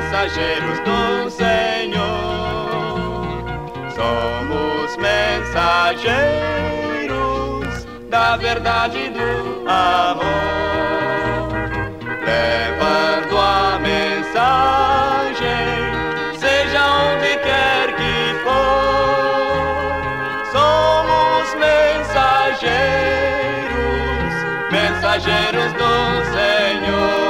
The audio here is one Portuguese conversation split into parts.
mensageiros do Senhor, somos mensageiros da verdade e do amor, levando a mensagem, seja onde quer que for. Somos mensageiros, mensageiros do Senhor.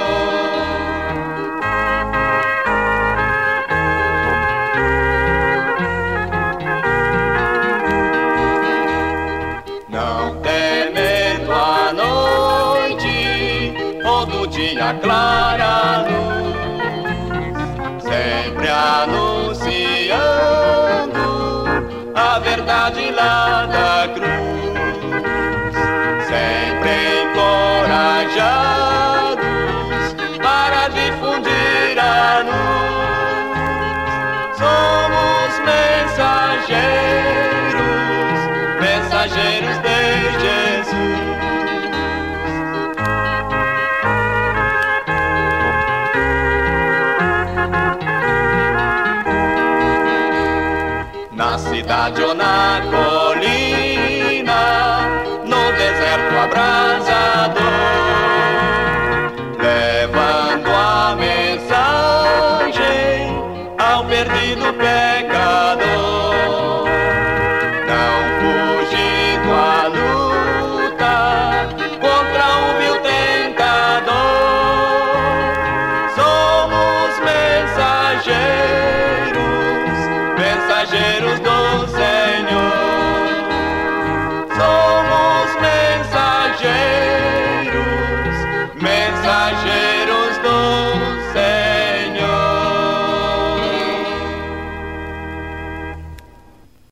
Não temendo a noite ou do dia clara luz, sempre anunciando a verdade lá da cruz, sempre encorajados para difundir a luz. Somos mensageiros, mensageiros de Jesus. Na cidade ou na colônia,